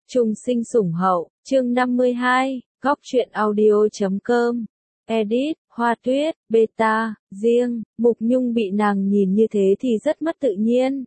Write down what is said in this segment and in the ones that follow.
Trung sinh sủng hậu, chương 52, góc truyện audio.com, edit, Hoa Tuyết, beta, riêng, Mục Nhung bị nàng nhìn như thế thì rất mất tự nhiên.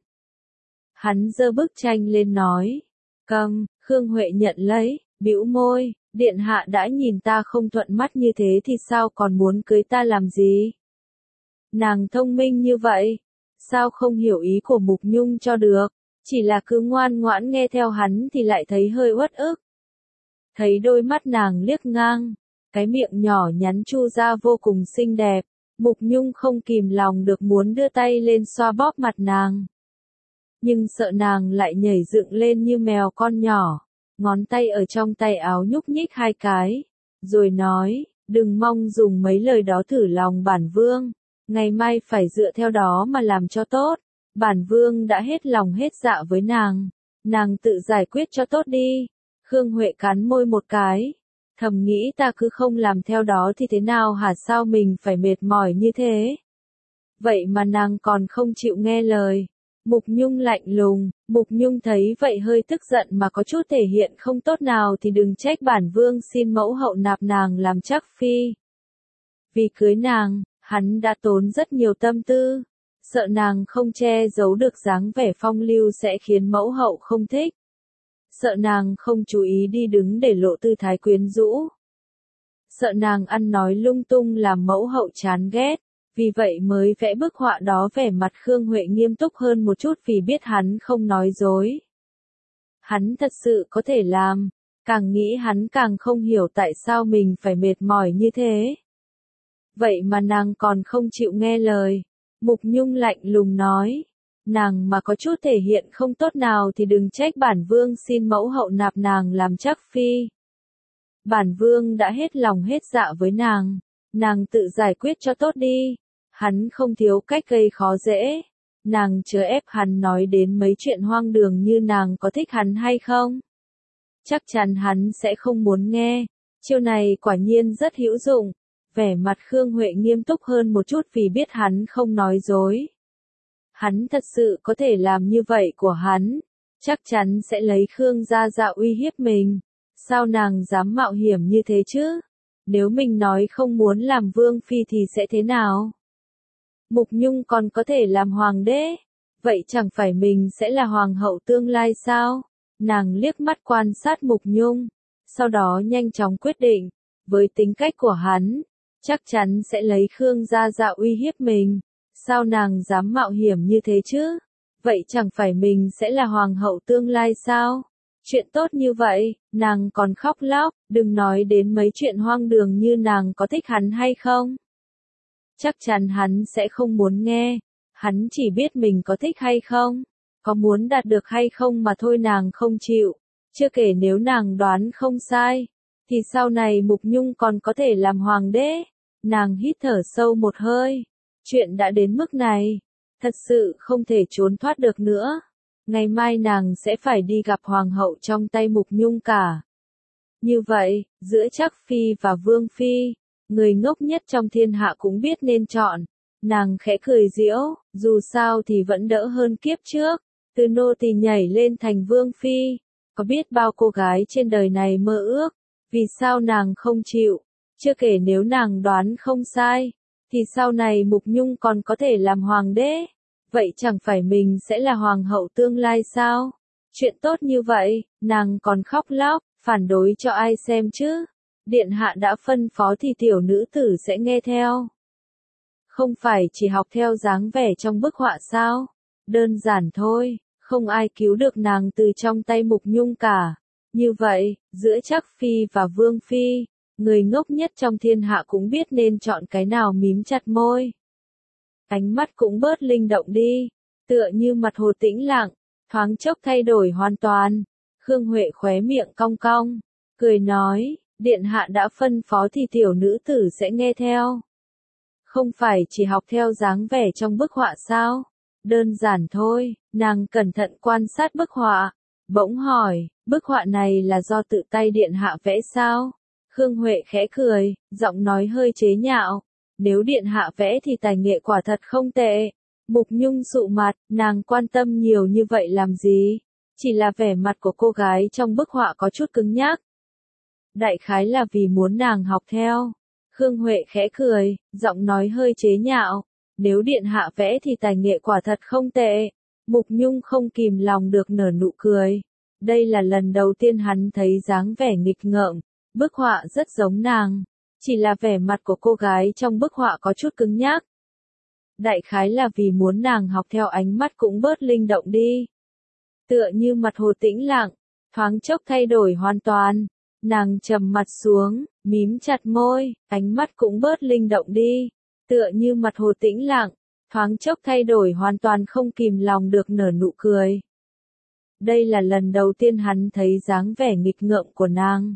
Hắn giơ bức tranh lên nói, cầm, Khương Huệ nhận lấy, bĩu môi, điện hạ đã nhìn ta không thuận mắt như thế thì sao còn muốn cưới ta làm gì? Nàng thông minh như vậy, sao không hiểu ý của Mục Nhung cho được? Chỉ là cứ ngoan ngoãn nghe theo hắn thì lại thấy hơi uất ức. Thấy đôi mắt nàng liếc ngang, cái miệng nhỏ nhắn chu ra vô cùng xinh đẹp, Mục Nhung không kìm lòng được muốn đưa tay lên xoa bóp mặt nàng. Nhưng sợ nàng lại nhảy dựng lên như mèo con nhỏ, ngón tay ở trong tay áo nhúc nhích hai cái, rồi nói, đừng mong dùng mấy lời đó thử lòng bản vương, ngày mai phải dựa theo đó mà làm cho tốt. Bản vương đã hết lòng hết dạ với nàng tự giải quyết cho tốt đi. Khương Huệ cắn môi một cái, thầm nghĩ ta cứ không làm theo đó thì thế nào hả, sao mình phải mệt mỏi như thế? Vậy mà nàng còn không chịu nghe lời. Mục Nhung lạnh lùng, Mục Nhung thấy vậy hơi tức giận mà có chút thể hiện không tốt nào thì đừng trách bản vương xin mẫu hậu nạp nàng làm trắc phi. Vì cưới nàng, hắn đã tốn rất nhiều tâm tư. Sợ nàng không che giấu được dáng vẻ phong lưu sẽ khiến mẫu hậu không thích. Sợ nàng không chú ý đi đứng để lộ tư thái quyến rũ. Sợ nàng ăn nói lung tung làm mẫu hậu chán ghét. Vì vậy mới vẽ bức họa đó. Vẻ mặt Khương Huệ nghiêm túc hơn một chút vì biết hắn không nói dối. Hắn thật sự có thể làm. Càng nghĩ hắn càng không hiểu tại sao mình phải mệt mỏi như thế. Vậy mà nàng còn không chịu nghe lời. Mục Nhung lạnh lùng nói, nàng mà có chút thể hiện không tốt nào thì đừng trách bản vương xin mẫu hậu nạp nàng làm trắc phi. Bản vương đã hết lòng hết dạ với nàng tự giải quyết cho tốt đi. Hắn không thiếu cách gây khó dễ, nàng chớ ép hắn nói đến mấy chuyện hoang đường như nàng có thích hắn hay không. Chắc chắn hắn sẽ không muốn nghe, chiêu này quả nhiên rất hữu dụng. Vẻ mặt Khương Huệ nghiêm túc hơn một chút vì biết hắn không nói dối. Hắn thật sự có thể làm như vậy của hắn, chắc chắn sẽ lấy Khương gia dạ uy hiếp mình. Sao nàng dám mạo hiểm như thế chứ? Nếu mình nói không muốn làm vương phi thì sẽ thế nào? Mục Nhung còn có thể làm hoàng đế, vậy chẳng phải mình sẽ là hoàng hậu tương lai sao? Nàng liếc mắt quan sát Mục Nhung, sau đó nhanh chóng quyết định, với tính cách của hắn, chắc chắn sẽ lấy Khương gia dạ uy hiếp mình. Sao nàng dám mạo hiểm như thế chứ? Vậy chẳng phải mình sẽ là hoàng hậu tương lai sao? Chuyện tốt như vậy, nàng còn khóc lóc, đừng nói đến mấy chuyện hoang đường như nàng có thích hắn hay không. Chắc chắn hắn sẽ không muốn nghe, hắn chỉ biết mình có thích hay không, có muốn đạt được hay không mà thôi, nàng không chịu. Chưa kể nếu nàng đoán không sai, thì sau này Mục Nhung còn có thể làm hoàng đế. Nàng hít thở sâu một hơi. Chuyện đã đến mức này, thật sự không thể trốn thoát được nữa. Ngày mai nàng sẽ phải đi gặp hoàng hậu trong tay Mục Nhung cả. Như vậy, giữa trắc phi và vương phi, người ngốc nhất trong thiên hạ cũng biết nên chọn. Nàng khẽ cười giễu, dù sao thì vẫn đỡ hơn kiếp trước. Từ nô tỳ nhảy lên thành vương phi. Có biết bao cô gái trên đời này mơ ước, vì sao nàng không chịu? Chưa kể nếu nàng đoán không sai, thì sau này Mục Nhung còn có thể làm hoàng đế. Vậy chẳng phải mình sẽ là hoàng hậu tương lai sao? Chuyện tốt như vậy, nàng còn khóc lóc, phản đối cho ai xem chứ? Điện hạ đã phân phó thì tiểu nữ tử sẽ nghe theo. Không phải chỉ học theo dáng vẻ trong bức họa sao? Đơn giản thôi, không ai cứu được nàng từ trong tay Mục Nhung cả. Như vậy, giữa trắc phi và vương phi, người ngốc nhất trong thiên hạ cũng biết nên chọn cái nào, mím chặt môi. Ánh mắt cũng bớt linh động đi, tựa như mặt hồ tĩnh lặng, thoáng chốc thay đổi hoàn toàn. Khương Huệ khóe miệng cong cong, cười nói, điện hạ đã phân phó thì tiểu nữ tử sẽ nghe theo. Không phải chỉ học theo dáng vẻ trong bức họa sao? Đơn giản thôi, nàng cẩn thận quan sát bức họa, bỗng hỏi, bức họa này là do tự tay điện hạ vẽ sao? Khương Huệ khẽ cười, giọng nói hơi chế nhạo. Nếu điện hạ vẽ thì tài nghệ quả thật không tệ. Mục Nhung sụ mặt, nàng quan tâm nhiều như vậy làm gì? Chỉ là vẻ mặt của cô gái trong bức họa có chút cứng nhắc. Đại khái là vì muốn nàng học theo. Khương Huệ khẽ cười, giọng nói hơi chế nhạo. Nếu điện hạ vẽ thì tài nghệ quả thật không tệ. Mục Nhung không kìm lòng được nở nụ cười. Đây là lần đầu tiên hắn thấy dáng vẻ nghịch ngợm. Bức họa rất giống nàng. Chỉ là vẻ mặt của cô gái trong bức họa có chút cứng nhắc. Đại khái là vì muốn nàng học theo, ánh mắt cũng bớt linh động đi. Tựa như mặt hồ tĩnh lặng, thoáng chốc thay đổi hoàn toàn. Nàng trầm mặt xuống, mím chặt môi, ánh mắt cũng bớt linh động đi. Tựa như mặt hồ tĩnh lặng, thoáng chốc thay đổi hoàn toàn, không kìm lòng được nở nụ cười. Đây là lần đầu tiên hắn thấy dáng vẻ nghịch ngợm của nàng.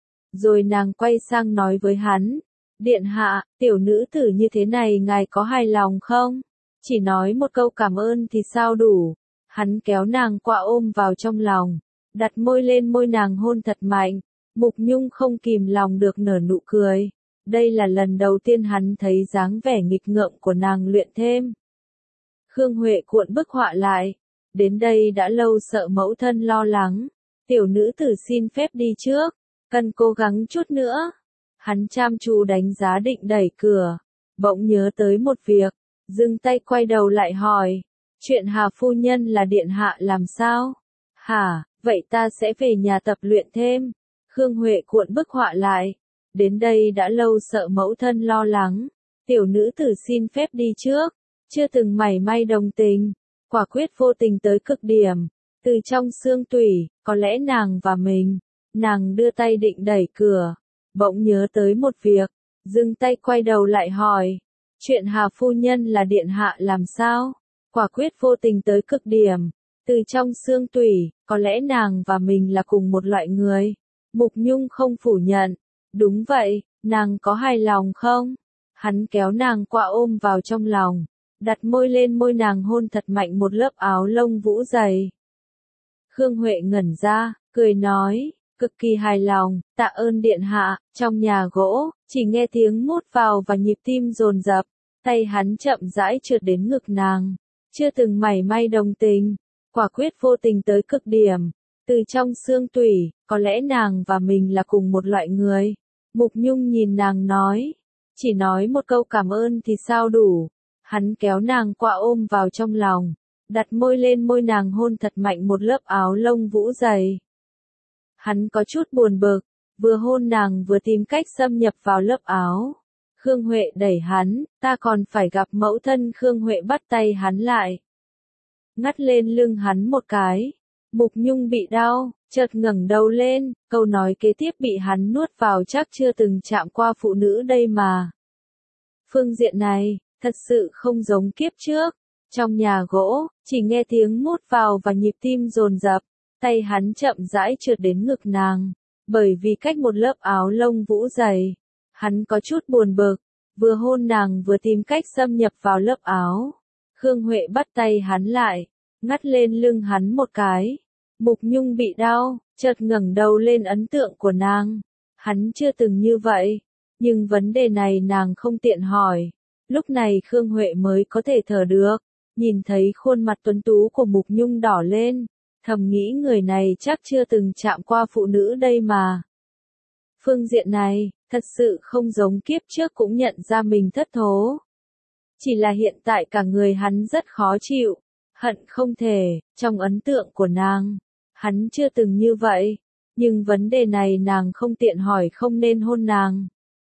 Rồi nàng quay sang nói với hắn, điện hạ, tiểu nữ tử như thế này ngài có hài lòng không? Chỉ nói một câu cảm ơn thì sao đủ? Hắn kéo nàng qua ôm vào trong lòng, đặt môi lên môi nàng hôn thật mạnh. Mục Nhung không kìm lòng được nở nụ cười. Đây là lần đầu tiên hắn thấy dáng vẻ nghịch ngợm của nàng luyện thêm. Khương Huệ cuộn bức họa lại. Đến đây đã lâu, sợ mẫu thân lo lắng. Tiểu nữ tử xin phép đi trước. Cần cố gắng chút nữa. Hắn chăm chú đánh giá định đẩy cửa. Bỗng nhớ tới một việc. Dừng tay quay đầu lại hỏi. Chuyện Hà phu nhân là điện hạ làm sao? Hả, vậy ta sẽ về nhà tập luyện thêm. Khương Huệ cuộn bức họa lại. Đến đây đã lâu, sợ mẫu thân lo lắng. Tiểu nữ tử xin phép đi trước. Chưa từng mảy may đồng tình. Quả quyết vô tình tới cực điểm. Từ trong xương tủy, có lẽ nàng và mình. Nàng đưa tay định đẩy cửa. Bỗng nhớ tới một việc. Dừng tay quay đầu lại hỏi. Chuyện Hà phu nhân là điện hạ làm sao? Quả quyết vô tình tới cực điểm. Từ trong xương tủy, có lẽ nàng và mình là cùng một loại người. Mục Nhung không phủ nhận. Đúng vậy, nàng có hài lòng không? Hắn kéo nàng qua ôm vào trong lòng. Đặt môi lên môi nàng hôn thật mạnh một lớp áo lông vũ dày. Khương Huệ ngẩn ra, cười nói, cực kỳ hài lòng, tạ ơn điện hạ. Trong nhà gỗ, chỉ nghe tiếng mút vào và nhịp tim dồn dập. Tay hắn chậm rãi trượt đến ngực nàng. Chưa từng mảy may đồng tình. Quả quyết vô tình tới cực điểm. Từ trong xương tủy, có lẽ nàng và mình là cùng một loại người. Mục Nhung nhìn nàng nói. Chỉ nói một câu cảm ơn thì sao đủ. Hắn kéo nàng qua ôm vào trong lòng. Đặt môi lên môi nàng hôn thật mạnh một lớp áo lông vũ dày. Hắn có chút buồn bực. Vừa hôn nàng vừa tìm cách xâm nhập vào lớp áo. Khương Huệ đẩy hắn. Ta còn phải gặp mẫu thân. Khương Huệ bắt tay hắn lại. Ngắt lên lưng hắn một cái. Mục Nhung bị đau, chợt ngẩng đầu lên, câu nói kế tiếp bị hắn nuốt vào, chắc chưa từng chạm qua phụ nữ đây mà. Phương diện này, thật sự không giống kiếp trước. Trong nhà gỗ, chỉ nghe tiếng mút vào và nhịp tim dồn dập, tay hắn chậm rãi trượt đến ngực nàng. Bởi vì cách một lớp áo lông vũ dày, hắn có chút buồn bực, vừa hôn nàng vừa tìm cách xâm nhập vào lớp áo. Khương Huệ bắt tay hắn lại. Ngắt lên lưng hắn một cái. Mục Nhung bị đau, chợt ngẩng đầu lên, ấn tượng của nàng. Hắn chưa từng như vậy. Nhưng vấn đề này nàng không tiện hỏi. Lúc này Khương Huệ mới có thể thở được. Nhìn thấy khuôn mặt tuấn tú của Mục Nhung đỏ lên. Thầm nghĩ người này chắc chưa từng chạm qua phụ nữ đây mà. Phương diện này, thật sự không giống kiếp trước, cũng nhận ra mình thất thố. Chỉ là hiện tại cả người hắn rất khó chịu. Hận không thể, trong ấn tượng của nàng, hắn chưa từng như vậy, nhưng vấn đề này nàng không tiện hỏi, không nên hôn nàng.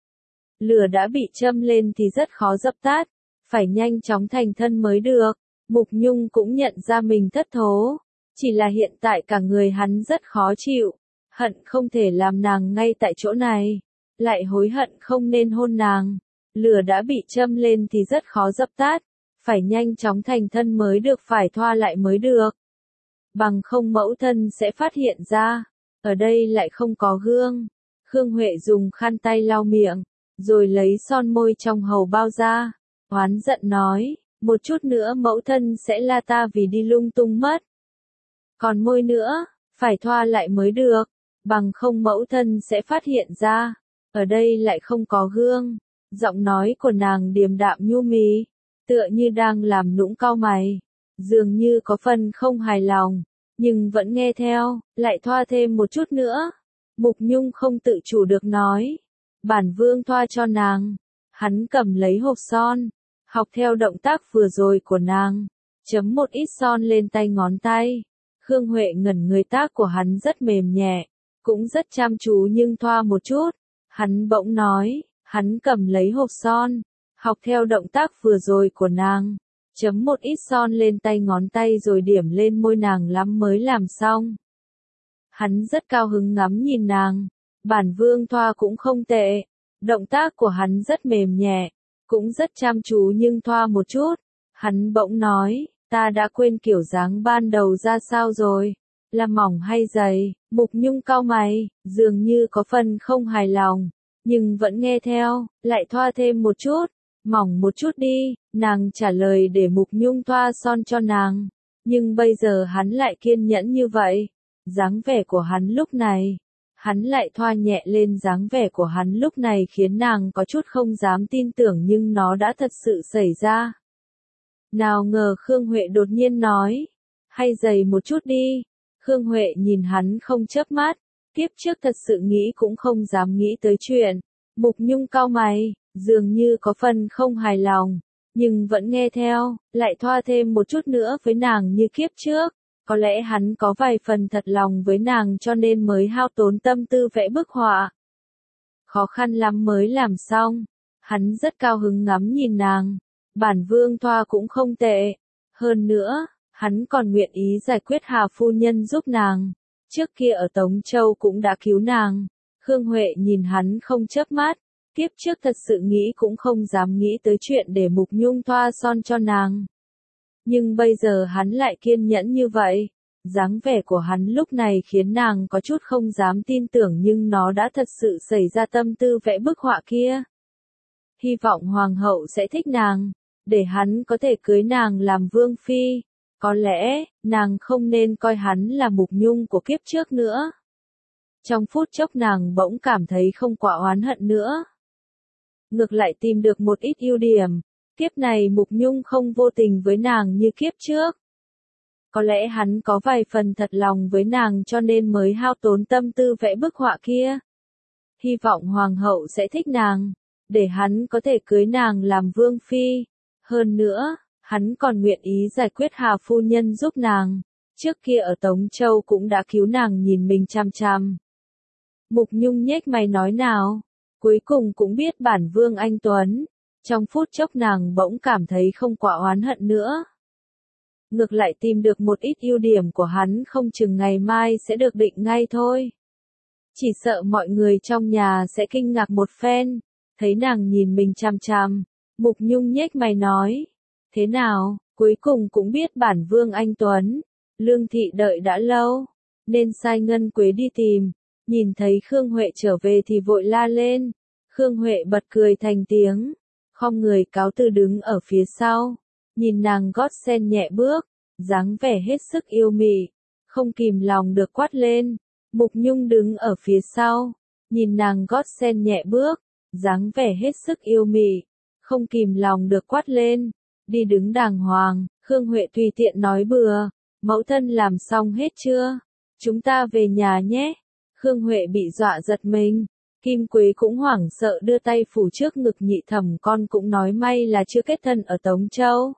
Lửa đã bị châm lên thì rất khó dập tắt, phải nhanh chóng thành thân mới được. Mục Nhung cũng nhận ra mình thất thố, chỉ là hiện tại cả người hắn rất khó chịu, hận không thể làm nàng ngay tại chỗ này, lại hối hận không nên hôn nàng. Lửa đã bị châm lên thì rất khó dập tắt. Phải nhanh chóng thành thân mới được, phải thoa lại mới được. Bằng không mẫu thân sẽ phát hiện ra. Ở đây lại không có gương. Khương Huệ dùng khăn tay lau miệng, rồi lấy son môi trong hầu bao ra. Oán giận nói, một chút nữa mẫu thân sẽ la ta vì đi lung tung mất. Còn môi nữa, phải thoa lại mới được. Bằng không mẫu thân sẽ phát hiện ra. Ở đây lại không có gương. Giọng nói của nàng điềm đạm nhu mì. Tựa như đang làm nũng cau mày, dường như có phần không hài lòng. nhưng vẫn nghe theo, lại thoa thêm một chút nữa. Mục Nhung không tự chủ được nói. Bản Vương thoa cho nàng. Hắn cầm lấy hộp son, học theo động tác vừa rồi của nàng, chấm một ít son lên tay ngón tay. Khương Huệ ngẩn người, tác của hắn rất mềm nhẹ, cũng rất chăm chú nhưng thoa một chút. Hắn bỗng nói, hắn cầm lấy hộp son, học theo động tác vừa rồi của nàng, chấm một ít son lên tay ngón tay rồi điểm lên môi nàng lắm mới làm xong. Hắn rất cao hứng ngắm nhìn nàng. Bản Vương thoa cũng không tệ. Động tác của hắn rất mềm nhẹ, cũng rất chăm chú nhưng thoa một chút. Hắn bỗng nói, ta đã quên kiểu dáng ban đầu ra sao rồi, là mỏng hay dày. Mục Nhung cau mày, dường như có phần không hài lòng, nhưng vẫn nghe theo, lại thoa thêm một chút. Mỏng một chút đi, nàng trả lời để Mục Nhung thoa son cho nàng. Nhưng bây giờ hắn lại kiên nhẫn như vậy. Dáng vẻ của hắn lúc này, hắn lại thoa nhẹ lên, dáng vẻ của hắn lúc này khiến nàng có chút không dám tin tưởng nhưng nó đã thật sự xảy ra. Nào ngờ Khương Huệ đột nhiên nói, hay dày một chút đi. Khương Huệ nhìn hắn không chớp mắt, kiếp trước thật sự nghĩ cũng không dám nghĩ tới chuyện. Mục Nhung cau mày, dường như có phần không hài lòng, nhưng vẫn nghe theo, lại thoa thêm một chút nữa với nàng như kiếp trước. Có lẽ hắn có vài phần thật lòng với nàng cho nên mới hao tốn tâm tư vẽ bức họa. Khó khăn lắm mới làm xong. Hắn rất cao hứng ngắm nhìn nàng. Bản Vương thoa cũng không tệ. Hơn nữa, hắn còn nguyện ý giải quyết Hà phu nhân giúp nàng. Trước kia ở Tống Châu cũng đã cứu nàng. Khương Huệ nhìn hắn không chớp mắt. Kiếp trước thật sự nghĩ cũng không dám nghĩ tới chuyện để Mục Nhung thoa son cho nàng. Nhưng bây giờ hắn lại kiên nhẫn như vậy. Dáng vẻ của hắn lúc này khiến nàng có chút không dám tin tưởng nhưng nó đã thật sự xảy ra, tâm tư vẽ bức họa kia. Hy vọng hoàng hậu sẽ thích nàng, để hắn có thể cưới nàng làm vương phi. Có lẽ, nàng không nên coi hắn là Mục Nhung của kiếp trước nữa. Trong phút chốc nàng bỗng cảm thấy không quá oán hận nữa. Ngược lại tìm được một ít ưu điểm. Kiếp này Mục Nhung không vô tình với nàng như kiếp trước. Có lẽ hắn có vài phần thật lòng với nàng cho nên mới hao tốn tâm tư vẽ bức họa kia. Hy vọng hoàng hậu sẽ thích nàng, để hắn có thể cưới nàng làm vương phi. Hơn nữa, hắn còn nguyện ý giải quyết Hà phu nhân giúp nàng. Trước kia ở Tống Châu cũng đã cứu nàng, nhìn mình chằm chằm. Mục Nhung nhếch mày nói, nào, cuối cùng cũng biết bản Vương anh tuấn. Trong phút chốc nàng bỗng cảm thấy không quá oán hận nữa. Ngược lại tìm được một ít ưu điểm của hắn, không chừng ngày mai sẽ được định ngay thôi. Chỉ sợ mọi người trong nhà sẽ kinh ngạc một phen. Thấy nàng nhìn mình chằm chằm, Mục Nhung nhếch mày nói, thế nào, cuối cùng cũng biết bản Vương anh tuấn. Lương thị đợi đã lâu, nên sai Ngân Quế đi tìm. Nhìn thấy Khương Huệ trở về thì vội la lên. Khương Huệ bật cười thành tiếng, khom người cáo từ đứng ở phía sau. Nhìn nàng gót sen nhẹ bước, dáng vẻ hết sức yêu mị, không kìm lòng được quát lên. Mục Nhung đứng ở phía sau, nhìn nàng gót sen nhẹ bước, dáng vẻ hết sức yêu mị, không kìm lòng được quát lên. Đi đứng đàng hoàng. Khương Huệ tùy tiện nói bừa, mẫu thân làm xong hết chưa? Chúng ta về nhà nhé. Khương Huệ bị dọa giật mình. Kim Quế cũng hoảng sợ đưa tay phủ trước ngực. Nhị thẩm con cũng nói may là chưa kết thân ở Tống Châu.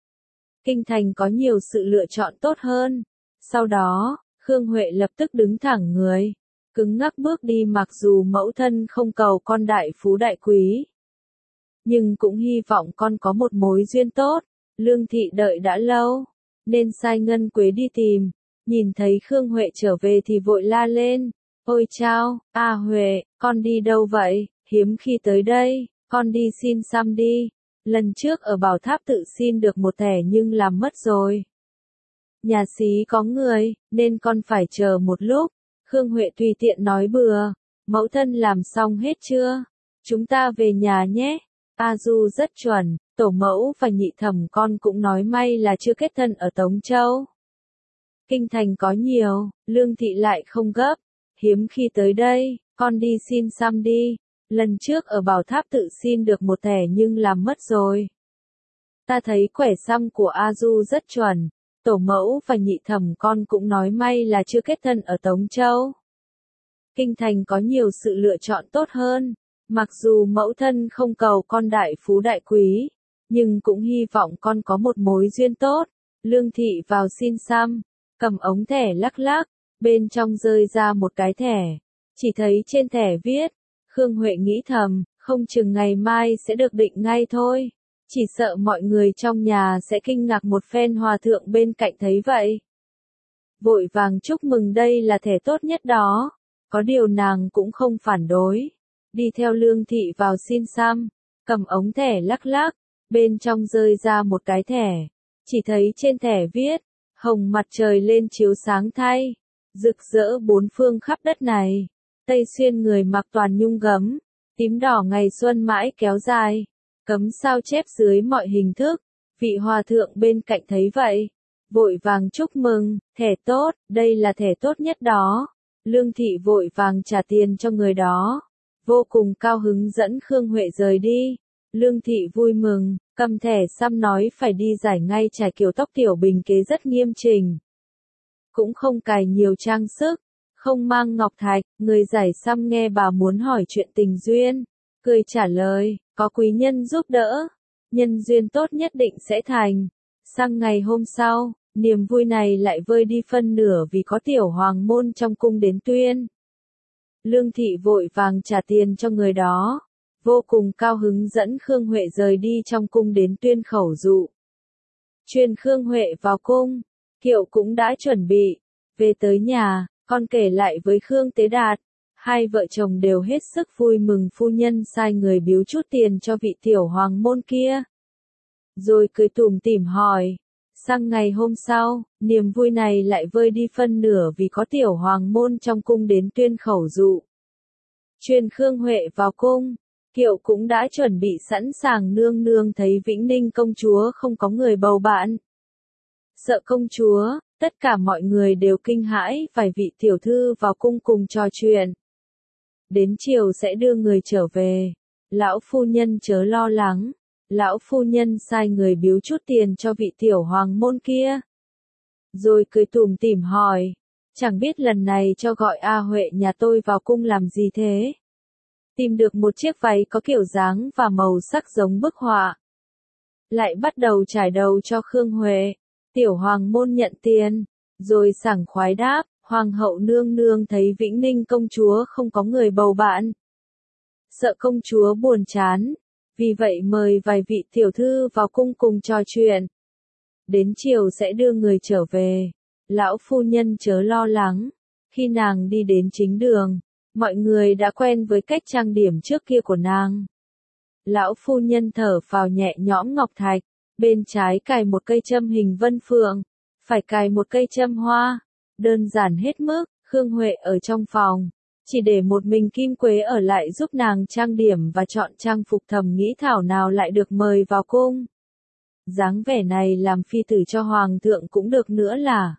Kinh thành có nhiều sự lựa chọn tốt hơn. Sau đó, Khương Huệ lập tức đứng thẳng người, cứng ngắc bước đi, mặc dù mẫu thân không cầu con đại phú đại quý, nhưng cũng hy vọng con có một mối duyên tốt. Lương thị đợi đã lâu, nên sai Ngân Quế đi tìm. Nhìn thấy Khương Huệ trở về thì vội la lên, ôi chao, Huệ, con đi đâu vậy? Hiếm khi tới đây, con đi xin xăm đi. Lần trước ở Bảo Tháp tự xin được một thẻ nhưng làm mất rồi. Nhà xí có người, nên con phải chờ một lúc. Khương Huệ tùy tiện nói bừa, mẫu thân làm xong hết chưa? Chúng ta về nhà nhé. A Du rất chuẩn, tổ mẫu và nhị thẩm con cũng nói may là chưa kết thân ở Tống Châu. Kinh thành có nhiều, Lương thị lại không gấp. Hiếm khi tới đây, con đi xin xăm đi. Lần trước ở Bảo Tháp tự xin được một thẻ nhưng làm mất rồi. Ta thấy quẻ xăm của A Du rất chuẩn. tổ mẫu và nhị thẩm con cũng nói may là chưa kết thân ở Tống Châu. Kinh thành có nhiều sự lựa chọn tốt hơn, mặc dù mẫu thân không cầu con đại phú đại quý, nhưng cũng hy vọng con có một mối duyên tốt. Lương Thị vào xin xăm, cầm ống thẻ lắc lắc, bên trong rơi ra một cái thẻ, chỉ thấy trên thẻ viết, Khương Huệ nghĩ thầm, không chừng ngày mai sẽ được định ngay thôi, chỉ sợ mọi người trong nhà sẽ kinh ngạc một phen. Hòa thượng bên cạnh thấy vậy, vội vàng chúc mừng đây là thẻ tốt nhất đó, có điều nàng cũng không phản đối, đi theo Lương Thị vào xin xăm, cầm ống thẻ lắc lắc, bên trong rơi ra một cái thẻ, chỉ thấy trên thẻ viết, hồng mặt trời lên chiếu sáng thay, rực rỡ bốn phương khắp đất này, Tây Xuyên người mặc toàn nhung gấm, tím đỏ ngày xuân mãi kéo dài, cấm sao chép dưới mọi hình thức. Vị hòa thượng bên cạnh thấy vậy, vội vàng chúc mừng, thẻ tốt, đây là thẻ tốt nhất đó. Lương Thị vội vàng trả tiền cho người đó, vô cùng cao hứng dẫn Khương Huệ rời đi. Lương Thị vui mừng, cầm thẻ xăm nói phải đi giải ngay, trải kiểu tóc tiểu bình kế rất nghiêm chỉnh, cũng không cài nhiều trang sức, không mang ngọc thạch. Người giải xăm nghe bà muốn hỏi chuyện tình duyên, cười trả lời, có quý nhân giúp đỡ, nhân duyên tốt nhất định sẽ thành. Sang ngày hôm sau, niềm vui này lại vơi đi phân nửa vì có tiểu hoàng môn trong cung đến tuyên. Lương Thị vội vàng trả tiền cho người đó, vô cùng cao hứng dẫn Khương Huệ rời đi trong cung đến tuyên khẩu dụ. Truyền Khương Huệ vào cung, kiệu cũng đã chuẩn bị, về tới nhà, con kể lại với Khương Tế Đạt, hai vợ chồng đều hết sức vui mừng. Phu nhân sai người biếu chút tiền cho vị tiểu hoàng môn kia, rồi cười tủm tỉm hỏi. Sang ngày hôm sau, niềm vui này lại vơi đi phân nửa vì có tiểu hoàng môn trong cung đến tuyên khẩu dụ. Truyền Khương Huệ vào cung, kiệu cũng đã chuẩn bị sẵn sàng. Nương nương thấy Vĩnh Ninh công chúa không có người bầu bạn, sợ công chúa, tất cả mọi người đều kinh hãi. Vài vị tiểu thư vào cung cùng trò chuyện, đến chiều sẽ đưa người trở về, lão phu nhân chớ lo lắng. Lão phu nhân sai người biếu chút tiền cho vị tiểu hoàng môn kia, rồi cười tủm tỉm hỏi, chẳng biết lần này cho gọi A Huệ nhà tôi vào cung làm gì thế? Tìm được một chiếc váy có kiểu dáng và màu sắc giống bức họa, lại bắt đầu trải đầu cho Khương Huệ. Tiểu hoàng môn nhận tiền, rồi sảng khoái đáp, hoàng hậu nương nương thấy Vĩnh Ninh công chúa không có người bầu bạn, sợ công chúa buồn chán, vì vậy mời vài vị tiểu thư vào cung cùng trò chuyện. Đến chiều sẽ đưa người trở về, lão phu nhân chớ lo lắng. Khi nàng đi đến chính đường, mọi người đã quen với cách trang điểm trước kia của nàng. Lão phu nhân thở phào nhẹ nhõm. Ngọc thạch, bên trái cài một cây châm hình vân phượng, phải cài một cây châm hoa, đơn giản hết mức. Khương Huệ ở trong phòng, chỉ để một mình Kim Quế ở lại giúp nàng trang điểm và chọn trang phục. Thầm nghĩ thảo nào lại được mời vào cung. Dáng vẻ này làm phi tử cho hoàng thượng cũng được nữa là.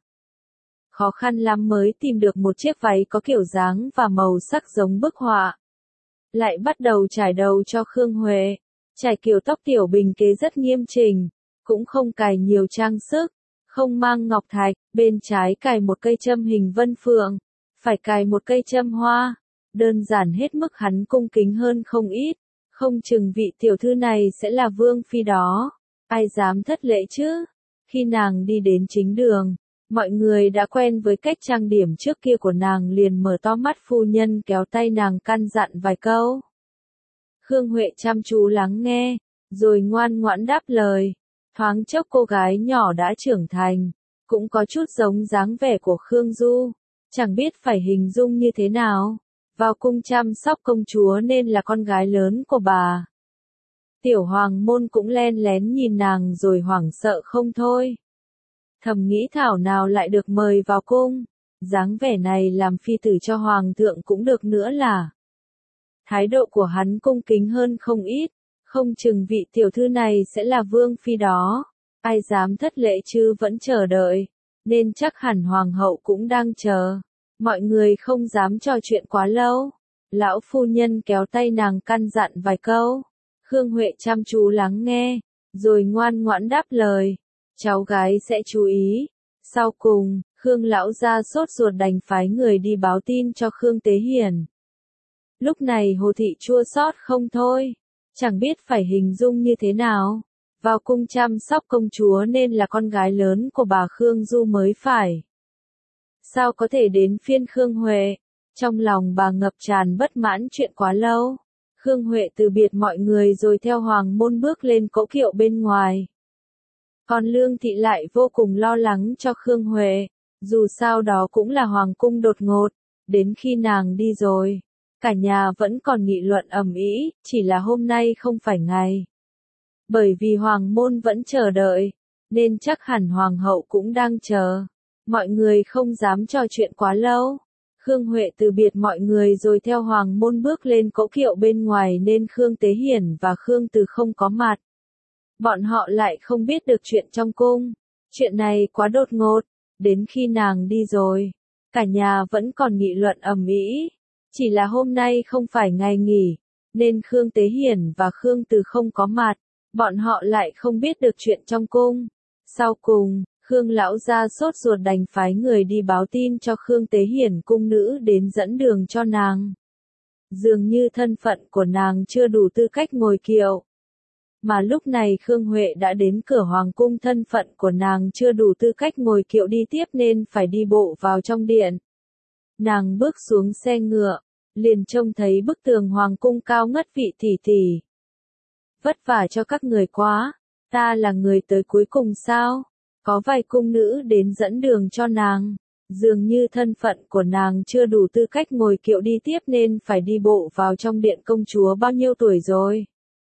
Khó khăn lắm mới tìm được một chiếc váy có kiểu dáng và màu sắc giống bức họa. Lại bắt đầu trải đầu cho Khương Huệ, trải kiểu tóc tiểu bình kế rất nghiêm chỉnh, cũng không cài nhiều trang sức, không mang ngọc thạch, bên trái cài một cây châm hình vân phượng, phải cài một cây châm hoa, đơn giản hết mức. Hắn cung kính hơn không ít, không chừng vị tiểu thư này sẽ là vương phi đó, ai dám thất lễ chứ. Khi nàng đi đến chính đường, mọi người đã quen với cách trang điểm trước kia của nàng liền mở to mắt. Phu nhân kéo tay nàng căn dặn vài câu. Khương Huệ chăm chú lắng nghe, rồi ngoan ngoãn đáp lời. Thoáng chốc cô gái nhỏ đã trưởng thành, cũng có chút giống dáng vẻ của Khương Du, chẳng biết phải hình dung như thế nào. Vào cung chăm sóc công chúa nên là con gái lớn của bà. Tiểu hoàng môn cũng len lén nhìn nàng rồi hoảng sợ không thôi. Thầm nghĩ thảo nào lại được mời vào cung, dáng vẻ này làm phi tử cho hoàng thượng cũng được nữa là. Thái độ của hắn cung kính hơn không ít, không chừng vị tiểu thư này sẽ là vương phi đó, ai dám thất lễ chứ. Vẫn chờ đợi, nên chắc hẳn hoàng hậu cũng đang chờ. Mọi người không dám trò chuyện quá lâu. Lão phu nhân kéo tay nàng căn dặn vài câu. Khương Huệ chăm chú lắng nghe, rồi ngoan ngoãn đáp lời. Cháu gái sẽ chú ý, Sau cùng, Khương lão gia sốt ruột đành phái người đi báo tin cho Khương Tế Hiển. Lúc này Hồ Thị chua xót không thôi, chẳng biết phải hình dung như thế nào. Vào cung chăm sóc công chúa nên là con gái lớn của bà Khương Du mới phải. Sao có thể đến phiên Khương Huệ? Trong lòng bà ngập tràn bất mãn chuyện quá lâu. Khương Huệ từ biệt mọi người rồi theo Hoàng môn bước lên cỗ kiệu bên ngoài. Còn Lương Thị lại vô cùng lo lắng cho Khương Huệ, dù sao đó cũng là hoàng cung đột ngột, đến khi nàng đi rồi, cả nhà vẫn còn nghị luận ầm ĩ, chỉ là hôm nay không phải ngày. Bởi vì hoàng môn vẫn chờ đợi, nên chắc hẳn hoàng hậu cũng đang chờ. Mọi người không dám trò chuyện quá lâu. Khương Huệ từ biệt mọi người rồi theo hoàng môn bước lên cỗ kiệu bên ngoài nên Khương Tế Hiển và Khương Từ không có mặt. Bọn họ lại không biết được chuyện trong cung. Chuyện này quá đột ngột, đến khi nàng đi rồi, cả nhà vẫn còn nghị luận ầm ĩ. Chỉ là hôm nay không phải ngày nghỉ, nên Khương Tế Hiển và Khương Từ không có mặt, bọn họ lại không biết được chuyện trong cung. Sau cùng, Khương lão gia sốt ruột đành phái người đi báo tin cho Khương Tế Hiển cung nữ đến dẫn đường cho nàng. Dường như thân phận của nàng chưa đủ tư cách ngồi kiệu. Mà lúc này Khương Huệ đã đến cửa hoàng cung, thân phận của nàng chưa đủ tư cách ngồi kiệu đi tiếp nên phải đi bộ vào trong điện. Nàng bước xuống xe ngựa, liền trông thấy bức tường hoàng cung cao ngất, vị tỷ tỷ. Vất vả cho các người quá, ta là người tới cuối cùng sao? Có vài cung nữ đến dẫn đường cho nàng. Dường như thân phận của nàng chưa đủ tư cách ngồi kiệu đi tiếp nên phải đi bộ vào trong điện. Công chúa bao nhiêu tuổi rồi?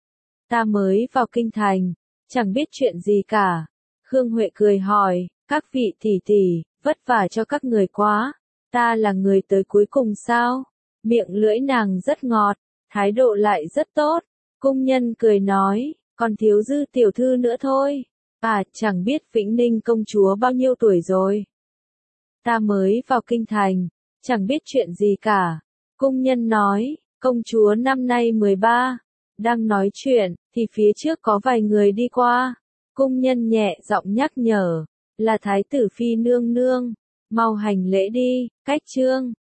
Ta mới vào kinh thành, chẳng biết chuyện gì cả. Khương Huệ cười hỏi, các vị tỷ tỷ, vất vả cho các người quá. Ta là người tới cuối cùng sao? Miệng lưỡi nàng rất ngọt, thái độ lại rất tốt. Cung nhân cười nói, còn thiếu dư tiểu thư nữa thôi. À, chẳng biết Vĩnh Ninh công chúa bao nhiêu tuổi rồi? Ta mới vào kinh thành, chẳng biết chuyện gì cả. Cung nhân nói, công chúa năm nay 13. Đang nói chuyện, thì phía trước có vài người đi qua. Cung nhân nhẹ giọng nhắc nhở, là thái tử phi nương nương. Mau hành lễ đi, cách trương.